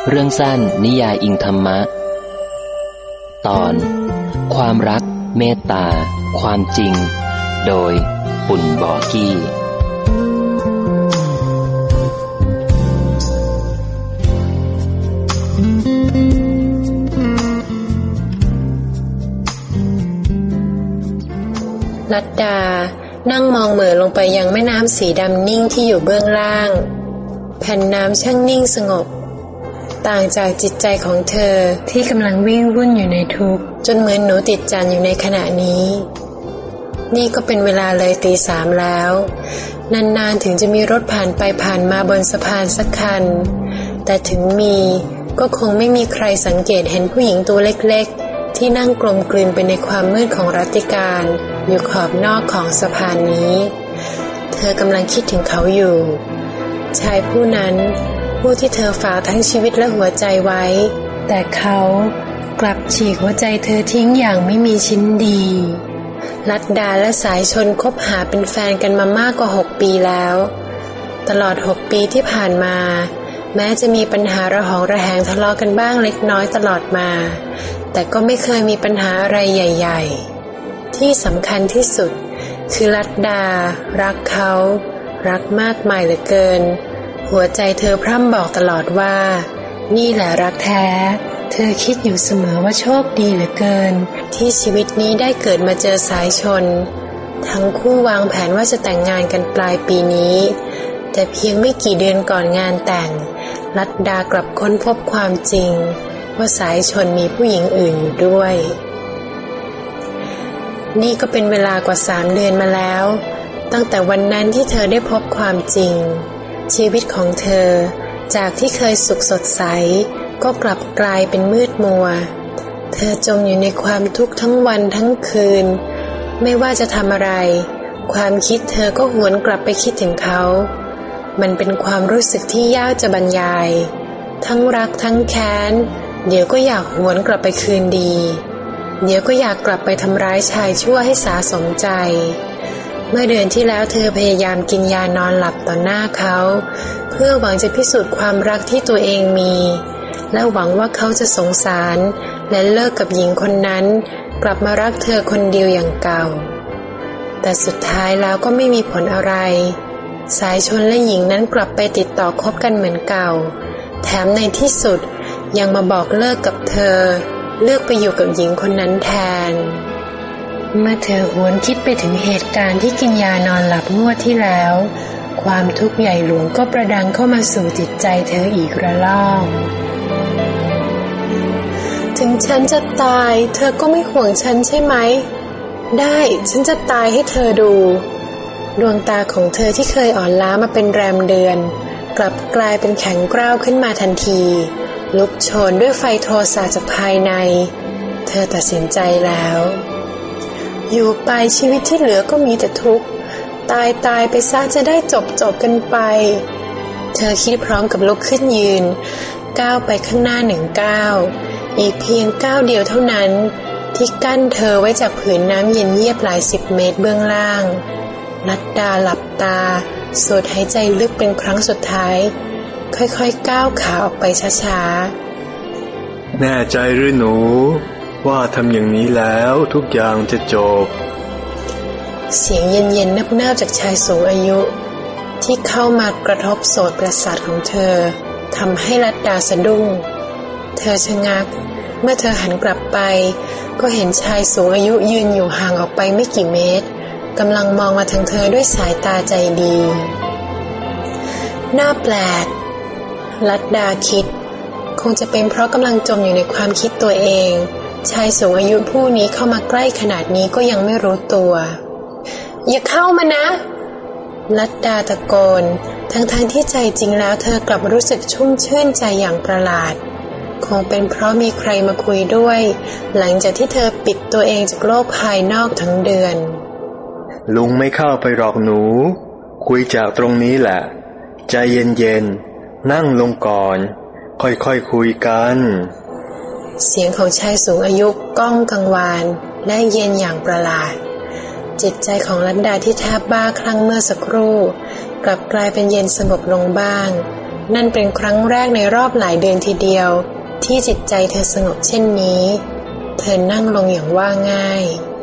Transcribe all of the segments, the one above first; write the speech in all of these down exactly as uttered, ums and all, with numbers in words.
เรื่องสั้นนิยายอิงธรรมะตอนความรักเมตตาความจริงโดยปุ่นบอกี้ลัดดานั่งมองเหม่อลงไปยังแม่น้ำสีดำนิ่งที่อยู่เบื้องล่างแผ่นน้ำช่างนิ่งสงบต่างจากจิตใจของเธอที่กำลังวิ่งวุ่นอยู่ในทุกข์จนเหมือนหนูติดจันอยู่ในขณะนี้นี่ก็เป็นเวลาเลยตีสามแล้วนานๆถึงจะมีรถผ่านไปผ่านมาบนสะพานสักคันแต่ถึงมีก็คงไม่มีใครสังเกตเห็นผู้หญิงตัวเล็กๆที่นั่งกลมกลืนไปในความมืดของรัตติการอยู่ขอบนอกของสะพานนี้เธอกำลังคิดถึงเขาอยู่ชายผู้นั้นผู้ที่เธอฝากทั้งชีวิตและหัวใจไว้แต่เขากลับฉีกหัวใจเธอทิ้งอย่างไม่มีชิ้นดีลัดดาและสายชนคบหาเป็นแฟนกันมามากกว่าหกปีแล้วตลอดหกปีที่ผ่านมาแม้จะมีปัญหาระหองระแหงทะเลาะกันบ้างเล็กน้อยตลอดมาแต่ก็ไม่เคยมีปัญหาอะไรใหญ่ๆที่สำคัญที่สุดคือลัดดารักเขารักมากมายเหลือเกินหัวใจเธอพร่ำบอกตลอดว่านี่แหละรักแท้เธอคิดอยู่เสมอว่าโชคดีเหลือเกินที่ชีวิตนี้ได้เกิดมาเจอสายชนทั้งคู่วางแผนว่าจะแต่งงานกันปลายปีนี้แต่เพียงไม่กี่เดือนก่อนงานแต่งลัดดากลับค้นพบความจริงว่าสายชนมีผู้หญิงอื่นอยู่ด้วยนี่ก็เป็นเวลากว่าสามเดือนมาแล้วตั้งแต่วันนั้นที่เธอได้พบความจริงชีวิตของเธอจากที่เคยสุขสดใสก็กลับกลายเป็นมืดมัวเธอจมอยู่ในความทุกข์ทั้งวันทั้งคืนไม่ว่าจะทำอะไรความคิดเธอก็หวนกลับไปคิดถึงเขามันเป็นความรู้สึกที่ยากจะบรรยายทั้งรักทั้งแค้นเดี๋ยวก็อยากหวนกลับไปคืนดีเดี๋ยวก็อยากกลับไปทำร้ายชายชั่วให้สาสมใจเมื่อเดือนที่แล้วเธอพยายามกินยานอนหลับต่อหน้าเขาเพื่อหวังจะพิสูจน์ความรักที่ตัวเองมีและหวังว่าเขาจะสงสารและเลิกกับหญิงคนนั้นกลับมารักเธอคนเดียวอย่างเก่าแต่สุดท้ายแล้วก็ไม่มีผลอะไรสายชนและหญิงนั้นกลับไปติดต่อคบกันเหมือนเก่าแถมในที่สุดยังมาบอกเลิกกับเธอเลือกไปอยู่กับหญิงคนนั้นแทนเมื่อเธอหวนคิดไปถึงเหตุการณ์ที่กินยานอนหลับงวดที่แล้วความทุกข์ใหญ่หลวงก็ประดังเข้ามาสู่จิตใจเธออีกระลอกถึงฉันจะตายเธอก็ไม่ห่วงฉันใช่ไหมได้ฉันจะตายให้เธอดูดวงตาของเธอที่เคยอ่อนล้ามาเป็นแรมเดือนกลับกลายเป็นแข็งกร้าวขึ้นมาทันทีลุกโชนด้วยไฟโทสะจากภายในเธอตัดสินใจแล้วอยู่ไปชีวิตที่เหลือก็มีแต่ทุกข์ตายตายไปซะจะได้จบจบกันไปเธอคิดพร้อมกับลุกขึ้นยืนก้าวไปข้างหน้าหนึ่งก้าวอีกเพียงก้าวเดียวเท่านั้นที่กั้นเธอไว้จากผืนน้ำเย็นเยียบหลายสิบเมตรเบื้องล่างลัดดาหลับตาสูดหายใจลึกเป็นครั้งสุดท้ายค่อยๆก้าวขาออกไปช้าๆแน่ใจหรือหนูว่าทำอย่างนี้แล้วทุกอย่างจะจบเสียงเย็นๆเนิบๆจากชายสูงอายุที่เข้ามากระทบโสตประสาทของเธอทำให้ลัดดาสะดุ้งเธอชะงักเมื่อเธอหันกลับไปก็เห็นชายสูงอายุยืนอยู่ห่างออกไปไม่กี่เมตรกำลังมองมาทางเธอด้วยสายตาใจดีน่าแปลกลัดดาคิดคงจะเป็นเพราะกำลังจมอยู่ในความคิดตัวเองชายสูงอายุผู้นี้เข้ามาใกล้ขนาดนี้ก็ยังไม่รู้ตัวอย่าเข้ามานะลัดดาตะโกนทั้งๆ ท, ที่ใจจริงแล้วเธอกลับรู้สึกชุ่มชื่นใจอย่างประหลาดคงเป็นเพราะมีใครมาคุยด้วยหลังจากที่เธอปิดตัวเองจากโลกภายนอกทั้งเดือนลุงไม่เข้าไปหรอกหนูคุยจากตรงนี้แหละใจเย็นๆนั่งลงก่อนค่อยๆ ค, คุยกันเสียงของชายสูงอายุก้องกังวานและเย็นอย่างประหลาดจิตใจของลัดดาที่แทบบ้าคลั่งเมื่อสักครู่กลับกลายเป็นเย็นสงบลงบ้างนั่นเป็นครั้งแรกในรอบหลายเดือนทีเดียวที่จิตใจเธอสงบเช่นนี้เธอนั่งลงอย่างว่าง่าย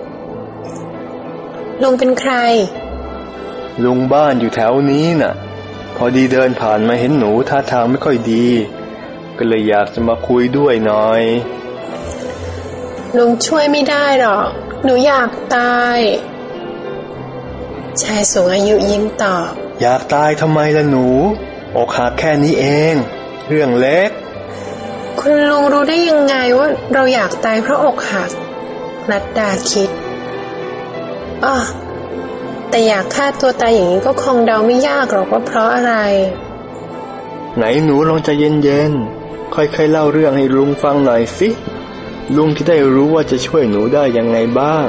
ลุงเป็นใครลุงบ้านอยู่แถวนี้น่ะพอดีเดินผ่านมาเห็นหนูท่าทางไม่ค่อยดีก็เลยอยากจะมาคุยด้วยหน่อยลุงช่วยไม่ได้หรอกหนูอยากตายชายสูงอายุยิ้มตอบอยากตายทำไมล่ะหนูอกหักแค่นี้เองเรื่องเล็กคุณลุงรู้ได้ยังไงว่าเราอยากตายเพราะอกหักรัตดาคิดอ้อแต่อยากฆ่าตัวตายอย่างนี้ก็คงเดาไม่ยากหรอกว่าเพราะอะไรไหนหนูลองใจเย็นๆค่อยๆเล่าเรื่องให้ลุงฟังหน่อยสิลุงที่ได้รู้ว่าจะช่วยหนูได้ยังไงบ้าง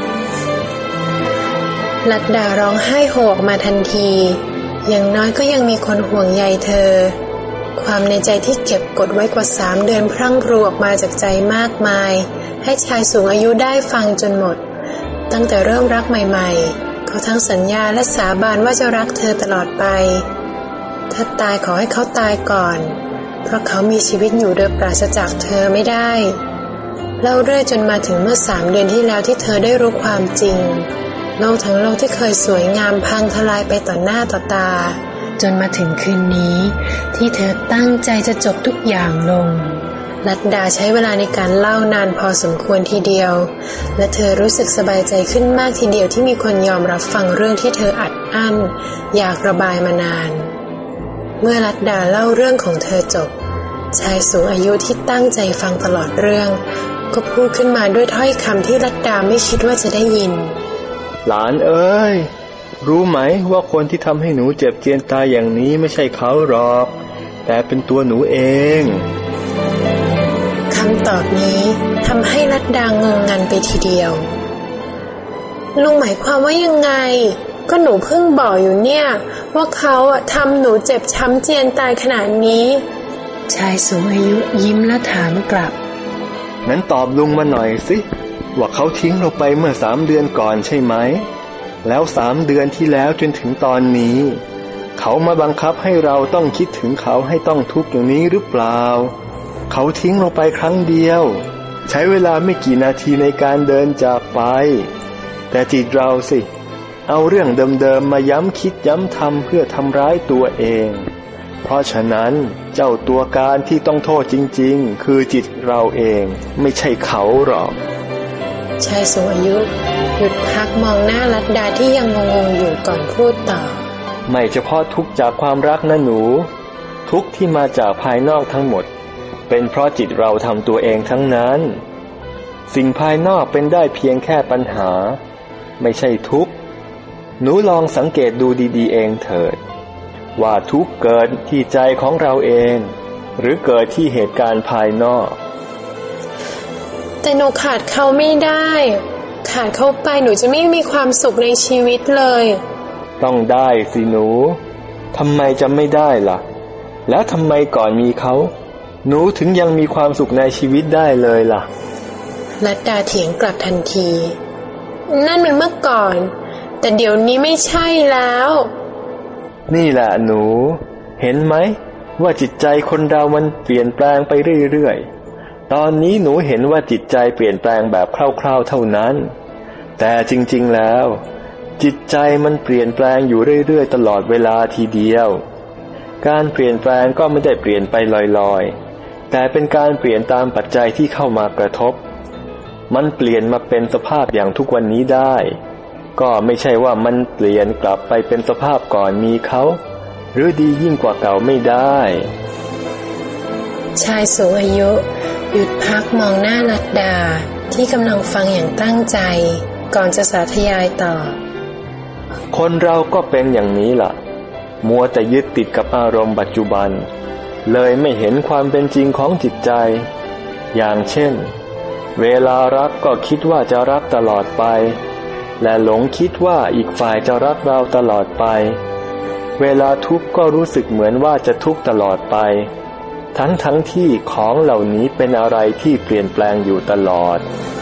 รัตดาร้องไห้โฮออกมาทันทีอย่างน้อยก็ยังมีคนห่วงใยเธอความในใจที่เก็บกดไว้กว่าสามเดือนพรั่งพรูออกมาจากใจมากมายให้ชายสูงอายุได้ฟังจนหมดตั้งแต่เริ่มรักใหม่ๆเขาทั้งสัญญาและสาบานว่าจะรักเธอตลอดไปถ้าตายขอให้เขาตายก่อนเพราะเขามีชีวิตอยู่โดยปราศจากเธอไม่ได้เล่าเรื่อยจนมาถึงเมื่อสามเดือนที่แล้วที่เธอได้รู้ความจริงโลกทั้งโลกที่เคยสวยงามพังทลายไปต่อหน้าต่อตาจนมาถึงคืนนี้ที่เธอตั้งใจจะจบทุกอย่างลงรัตดาใช้เวลาในการเล่านานพอสมควรทีเดียวและเธอรู้สึกสบายใจขึ้นมากทีเดียวที่มีคนยอมรับฟังเรื่องที่เธออัดอั้นอยากระบายมานานเมื่อรัตดาเล่าเรื่องของเธอจบชายสูงอายุที่ตั้งใจฟังตลอดเรื่องก็พูดขึ้นมาด้วยถ้อยคำที่รัตดาไม่คิดว่าจะได้ยินหลานเอ้ยรู้ไหมว่าคนที่ทำให้หนูเจ็บเจียนตายอย่างนี้ไม่ใช่เขาหรอกแต่เป็นตัวหนูเองคำตอบนี้ทำให้รัตดางงงันไปทีเดียวลุงหมายความว่ายังไงก็หนูเพิ่งบอกอยู่เนี่ยว่าเขาอะทำหนูเจ็บช้ำเจียนตายขนาดนี้ชายสูงอายุยิ้มและถามกลับงั้นตอบลุงมาหน่อยสิว่าเขาทิ้งเราไปเมื่อสามเดือนก่อนใช่ไหมแล้วสามเดือนที่แล้วจนถึงตอนนี้เขามาบังคับให้เราต้องคิดถึงเขาให้ต้องทุกข์อย่างนี้หรือเปล่าเขาทิ้งเราไปครั้งเดียวใช้เวลาไม่กี่นาทีในการเดินจากไปแต่จิตเราสิเอาเรื่องเดิมๆมาย้ำคิดย้ำทำเพื่อทำร้ายตัวเองเพราะฉะนั้นเจ้าตัวการที่ต้องโทษจริงๆคือจิตเราเองไม่ใช่เขาหรอกชายสูงอายุหยุดพักมองหน้ารัตดาที่ยังงงๆอยู่ก่อนพูดต่อไม่เฉพาะทุกข์จากความรักนะหนูทุกข์ที่มาจากภายนอกทั้งหมดเป็นเพราะจิตเราทำตัวเองทั้งนั้นสิ่งภายนอกเป็นได้เพียงแค่ปัญหาไม่ใช่ทุกข์หนูลองสังเกตดูดีๆเองเถิดว่าทุกข์เกิดที่ใจของเราเองหรือเกิดที่เหตุการณ์ภายนอกแต่หนูขาดเขาไม่ได้ขาดเขาไปหนูจะไม่มีความสุขในชีวิตเลยต้องได้สิหนูทำไมจะไม่ได้ล่ะแล้วทำไมก่อนมีเขาหนูถึงยังมีความสุขในชีวิตได้เลยล่ะรัตดาเถียงกลับทันทีนั่นมันเมื่อก่อนแต่เดี๋ยวนี้ไม่ใช่แล้วนี่แหละหนูเห็นไหมว่าจิตใจคนเรามันเปลี่ยนแปลงไปเรื่อยๆตอนนี้หนูเห็นว่าจิตใจเปลี่ยนแปลงแบบคร่าวๆเท่านั้นแต่จริงๆแล้วจิตใจมันเปลี่ยนแปลงอยู่เรื่อยๆตลอดเวลาทีเดียวการเปลี่ยนแปลงก็ไม่ได้เปลี่ยนไปลอยๆแต่เป็นการเปลี่ยนตามปัจจัยที่เข้ามากระทบมันเปลี่ยนมาเป็นสภาพอย่างทุกวันนี้ได้ก็ไม่ใช่ว่ามันเปลี่ยนกลับไปเป็นสภาพก่อนมีเขาหรือดียิ่งกว่าเก่าไม่ได้ชายสูงอายุหยุดพักมองหน้ารัตดาที่กำลังฟังอย่างตั้งใจก่อนจะสาธยายต่อคนเราก็เป็นอย่างนี้ล่ะมัวแต่ยึดติดกับอารมณ์ปัจจุบันเลยไม่เห็นความเป็นจริงของจิตใจอย่างเช่นเวลารักก็คิดว่าจะรักตลอดไปและหลงคิดว่าอีกฝ่ายจะรักเราตลอดไปเวลาทุกข์ก็รู้สึกเหมือนว่าจะทุกข์ตลอดไปทั้งทั้งที่ของเหล่านี้เป็นอะไรที่เปลี่ยนแปลงอยู่ตลอด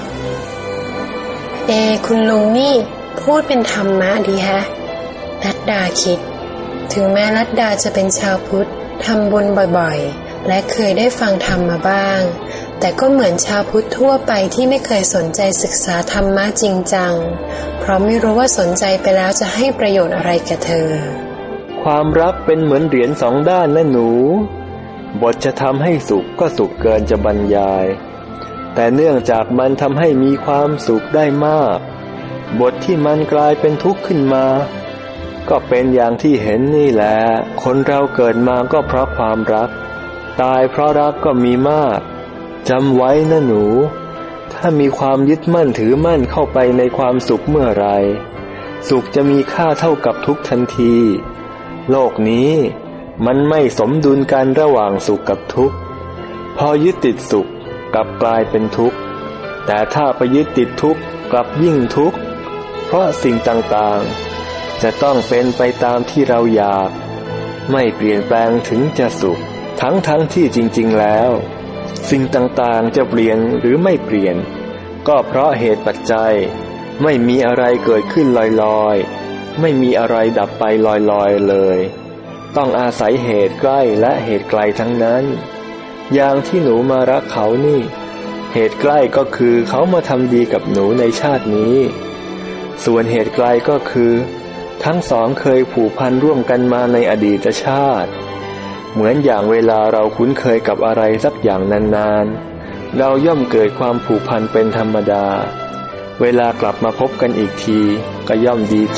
เอคุณลุงนี่พูดเป็นธรรมะดีฮะรัตดาคิดถึงแม้รัตดาจะเป็นชาวพุทธทำบุญบ่อยๆและเคยได้ฟังธรรมมาบ้างแต่ก็เหมือนชาวพุทธทั่วไปที่ไม่เคยสนใจศึกษาธรรมะจริงจังเพราะไม่รู้ว่าสนใจไปแล้วจะให้ประโยชน์อะไรแก่เธอความรักเป็นเหมือนเหรียญสองด้านนะหนูบทจะทำให้สุขก็สุขเกินจะบรรยายแต่เนื่องจากมันทำให้มีความสุขได้มากบทที่มันกลายเป็นทุกข์ขึ้นมาก็เป็นอย่างที่เห็นนี่แหละคนเราเกิดมาก็เพราะความรักตายเพราะรักก็มีมากจำไว้นะหนูถ้ามีความยึดมั่นถือมั่นเข้าไปในความสุขเมื่อไรสุขจะมีค่าเท่ากับทุกข์ทันทีโลกนี้มันไม่สมดุลกันระหว่างสุขกับทุกข์พอยึดติดสุขกลับกลายเป็นทุกข์แต่ถ้าไปยึดติดทุกข์กลับยิ่งทุกข์เพราะสิ่งต่างๆจะต้องเป็นไปตามที่เราอยากไม่เปลี่ยนแปลงถึงจะสุขทั้งทั้งที่จริงๆแล้วสิ่งต่างๆจะเปลี่ยนหรือไม่เปลี่ยนก็เพราะเหตุปัจจัยไม่มีอะไรเกิดขึ้นลอยๆไม่มีอะไรดับไปลอยๆเลยต้องอาศัยเหตุใกล้และเหตุไกลทั้งนั้นอย่างที่หนูมารักเขานี่เหตุใกล้ก็คือเขามาทำดีกับหนูในชาตินี้ส่วนเหตุไกลก็คือทั้งสองเคยผูกพันร่วมกันมาในอดีตชาติเหมือนอย่างเวลาเราคุ้นเคยกับอะไรสักอย่างนานๆเราย่อมเกิดความผูกพันเป็นธรรมดาเวลากลับมาพบกันอีกทีก็ย่อมดีใจ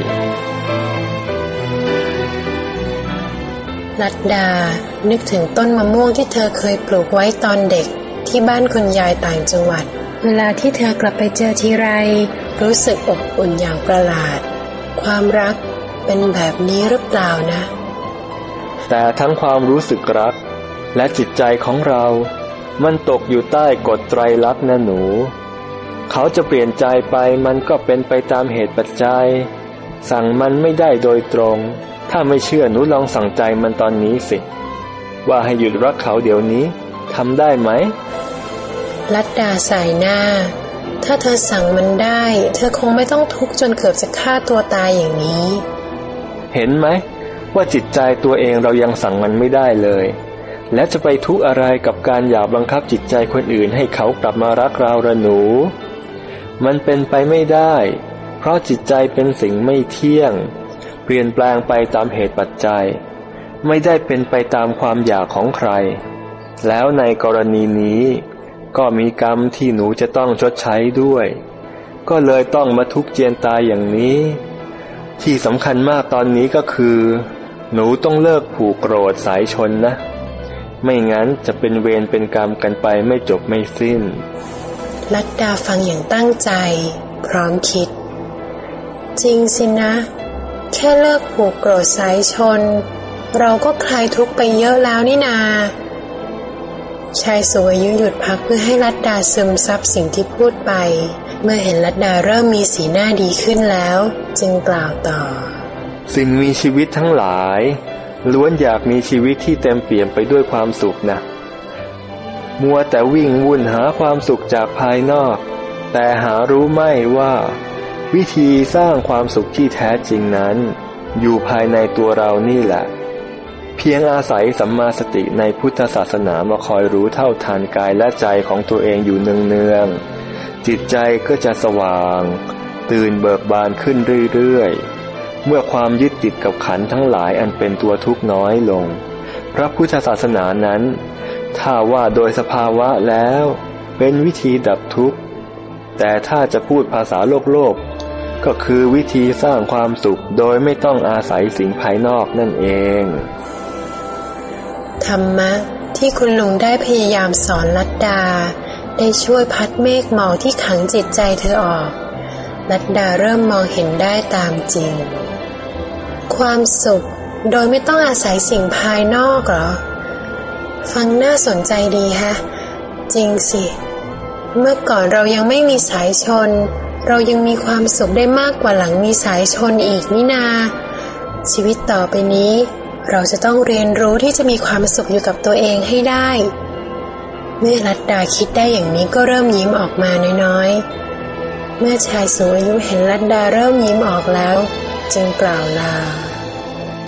ลัดดานึกถึงต้นมะม่วงที่เธอเคยปลูกไว้ตอนเด็กที่บ้านคุณยายต่างจังหวัดเวลาที่เธอกลับไปเจอทีไรรู้สึกอบอุ่นอย่างประหลาดความรักเป็นแบบนี้หรือเปล่านะแต่ทั้งความรู้สึกรักและจิตใจของเรามันตกอยู่ใต้กฎไตรลักษณ์นะหนูเขาจะเปลี่ยนใจไปมันก็เป็นไปตามเหตุปัจจัยสั่งมันไม่ได้โดยตรงถ้าไม่เชื่อหนูลองสั่งใจมันตอนนี้สิว่าให้หยุดรักเขาเดี๋ยวนี้ทำได้ไหมลัดดาสายหน้าถ้าเธอสั่งมันได้เธอคงไม่ต้องทุกข์จนเกือบจะฆ่าตัวตายอย่างนี้เห็นไหมว่าจิตใจตัวเองเรายังสั่งมันไม่ได้เลยและจะไปทุกข์อะไรกับการอยากบังคับจิตใจคนอื่นให้เขากลับมารักเราละหนูมันเป็นไปไม่ได้เพราะจิตใจเป็นสิ่งไม่เที่ยงเปลี่ยนแปลงไปตามเหตุปัจจัยไม่ได้เป็นไปตามความอยากของใครแล้วในกรณีนี้ก็มีกรรมที่หนูจะต้องชดใช้ด้วยก็เลยต้องมาทุกข์เจียนตายอย่างนี้ที่สำคัญมากตอนนี้ก็คือหนูต้องเลิกผูกโกรธสายชนนะไม่งั้นจะเป็นเวรเป็นกรรมกันไปไม่จบไม่สิ้นลัดดาฟังอย่างตั้งใจพร้อมคิดจริงสินะแค่เลิกผูกโกรธสายชนเราก็คลายทุกข์ไปเยอะแล้วนี่นาชายสูงอายุหยุดพักเพื่อให้ลัดดาซึมซับสิ่งที่พูดไปเมื่อเห็นลัดดาเริ่มมีสีหน้าดีขึ้นแล้วจึงกล่าวต่อสิ่งมีชีวิตทั้งหลายล้วนอยากมีชีวิตที่เต็มเปี่ยมไปด้วยความสุขนะมัวแต่วิ่งวุ่นหาความสุขจากภายนอกแต่หารู้ไม่ว่าวิธีสร้างความสุขที่แท้จริงนั้นอยู่ภายในตัวเรานี่แหละเพียงอาศัยสัมมาสติในพุทธศาสนามาคอยรู้เท่าทันกายและใจของตัวเองอยู่เนืองๆจิตใจก็จะสว่างตื่นเบิกบานขึ้นเรื่อยๆเมื่อความยึดติดกับขันธ์ทั้งหลายอันเป็นตัวทุกข์น้อยลงพระพุทธศาสนานั้นถ้าว่าโดยสภาวะแล้วเป็นวิธีดับทุกข์แต่ถ้าจะพูดภาษาโลกโลกก็คือวิธีสร้างความสุขโดยไม่ต้องอาศัยสิ่งภายนอกนั่นเองธรรมะที่คุณลุงได้พยายามสอนลัดดาได้ช่วยพัดเมฆหมอกที่ขังจิตใจเธอออกลัดดาเริ่มมองเห็นได้ตามจริงความสุขโดยไม่ต้องอาศัยสิ่งภายนอกเหรอฟังน่าสนใจดีฮะจริงสิเมื่อก่อนเรายังไม่มีสายชนเรายังมีความสุขได้มากกว่าหลังมีสายชนอีกนี่นาชีวิตต่อไปนี้เราจะต้องเรียนรู้ที่จะมีความสุขอยู่กับตัวเองให้ได้เมื่อลัดดาคิดได้อย่างนี้ก็เริ่มยิ้มออกมาน้อยๆเมื่อชายสูงอายุเห็นลัดดาเริ่มยิ้มออกแล้วจึงกล่าวลา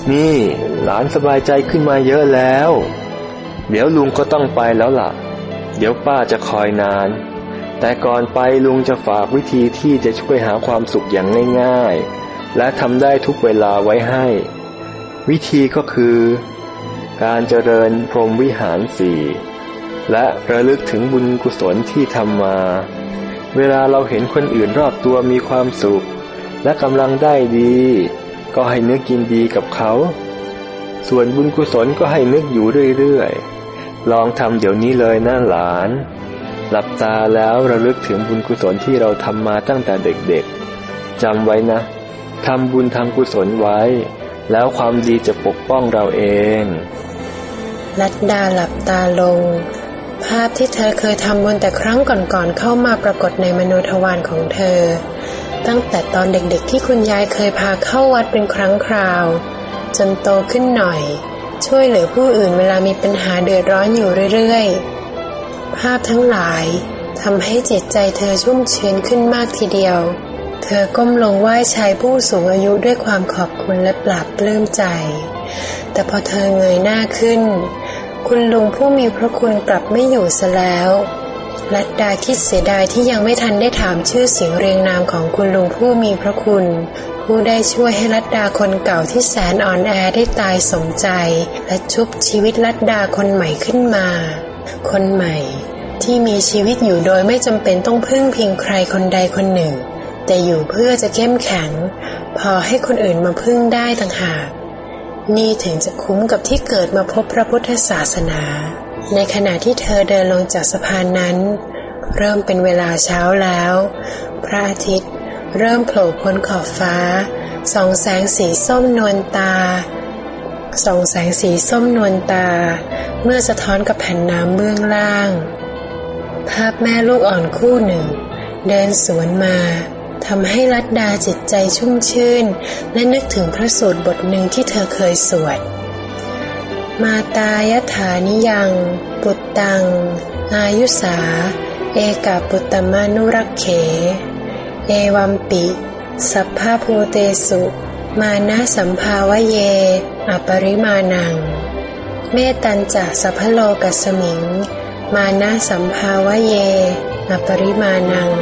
นี่หลานสบายใจขึ้นมาเยอะแล้วเดี๋ยวลุงก็ต้องไปแล้วล่ะเดี๋ยวป้าจะคอยนานแต่ก่อนไปลุงจะฝากวิธีที่จะช่วยหาความสุขอย่างง่ายๆและทำได้ทุกเวลาไว้ให้วิธีก็คือการเจริญพรหมวิหารสี่และระลึกถึงบุญกุศลที่ทำมาเวลาเราเห็นคนอื่นรอบตัวมีความสุขและกำลังได้ดีก็ให้นึกยินดีกับเขาส่วนบุญกุศลก็ให้นึกอยู่เรื่อยๆลองทำเดี๋ยวนี้เลยนะหลานหลับตาแล้วระลึกถึงบุญกุศลที่เราทำมาตั้งแต่เด็กๆจำไว้นะทำบุญทำกุศลไว้แล้วความดีจะปกป้องเราเองลัดดาหลับตาลงภาพที่เธอเคยทำบุญแต่ครั้งก่อนๆเข้ามาปรากฏในมโนทวารของเธอตั้งแต่ตอนเด็กๆที่คุณยายเคยพาเข้าวัดเป็นครั้งคราวจนโตขึ้นหน่อยช่วยเหลือผู้อื่นเวลามีปัญหาเดือดร้อนอยู่เรื่อยๆภาพทั้งหลายทำให้จิตใจเธอชุ่มชื้นขึ้นมากทีเดียวเธอก้มลงไหว้ชายผู้สูงอายุด้วยความขอบคุณและปลาบปลื้มใจแต่พอเธอเงยหน้าขึ้นคุณลุงผู้มีพระคุณกลับไม่อยู่ซะแล้วลัดดาคิดเสียดายที่ยังไม่ทันได้ถามชื่อเสียงเรียงนามของคุณลุงผู้มีพระคุณผู้ได้ช่วยให้ลัดดาคนเก่าที่แสนอ่อนแอได้ตายสมใจและชุบชีวิตลัดดาคนใหม่ขึ้นมาคนใหม่ที่มีชีวิตอยู่โดยไม่จำเป็นต้องพึ่งพิงใครคนใดคนหนึ่งแต่อยู่เพื่อจะเข้มแข็งพอให้คนอื่นมาพึ่งได้ต่างหากนี่ถึงจะคุ้มกับที่เกิดมาพบพระพุทธศาสนาในขณะที่เธอเดินลงจากสะพานนั้นเริ่มเป็นเวลาเช้าแล้วพระอาทิตย์เริ่มโผล่พ้นขอบฟ้าส่องแสงสีส้มนวลตาส่องแสงสีส้มนวลตาเมื่อสะท้อนกับแผ่นน้ำเบื้องล่างภาพแม่ลูกอ่อนคู่หนึ่งเดินสวนมาทำให้ลัดดาจิตใจชุ่มชื่นและนึกถึงพระสูตรบทหนึ่งที่เธอเคยสวดมาตายถานิยังปุตตังอายุสาเอกาปุตตมานุรักเขเอวัมปิสัพพะภูเตสุมานะสัมภาวะเยอปริมาณังเมตัญจะสัพพโลกัสสมิงมานะสัมภาวะเยอปริมาณัง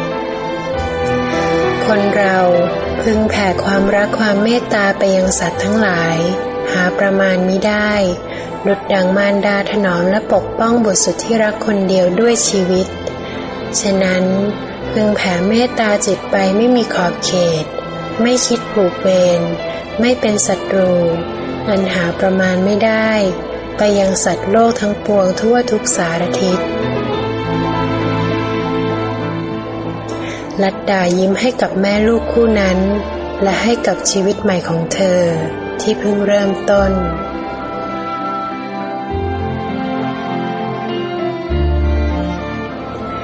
คนเราพึงแผ่ความรักความเมตตาไปยังสัตว์ทั้งหลายหาประมาณมิได้ดุจดังมารดาถนอมและปกป้องบุตรสุดที่รักคนเดียวด้วยชีวิตฉะนั้นพึงแผ่เมตตาจิตไปไม่มีขอบเขตไม่คิดผูกเวรไม่เป็นศัตรูอันหาประมาณไม่ได้ไปยังสัตว์โลกทั้งปวงทั่วทุกสารทิศลัดดายิ้มให้กับแม่ลูกคู่นั้นและให้กับชีวิตใหม่ของเธอที่เพิ่งเริ่มต้น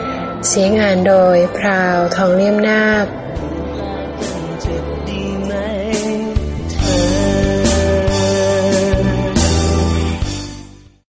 เสียงอ่านโดยพราวทองเลี่ยมนาค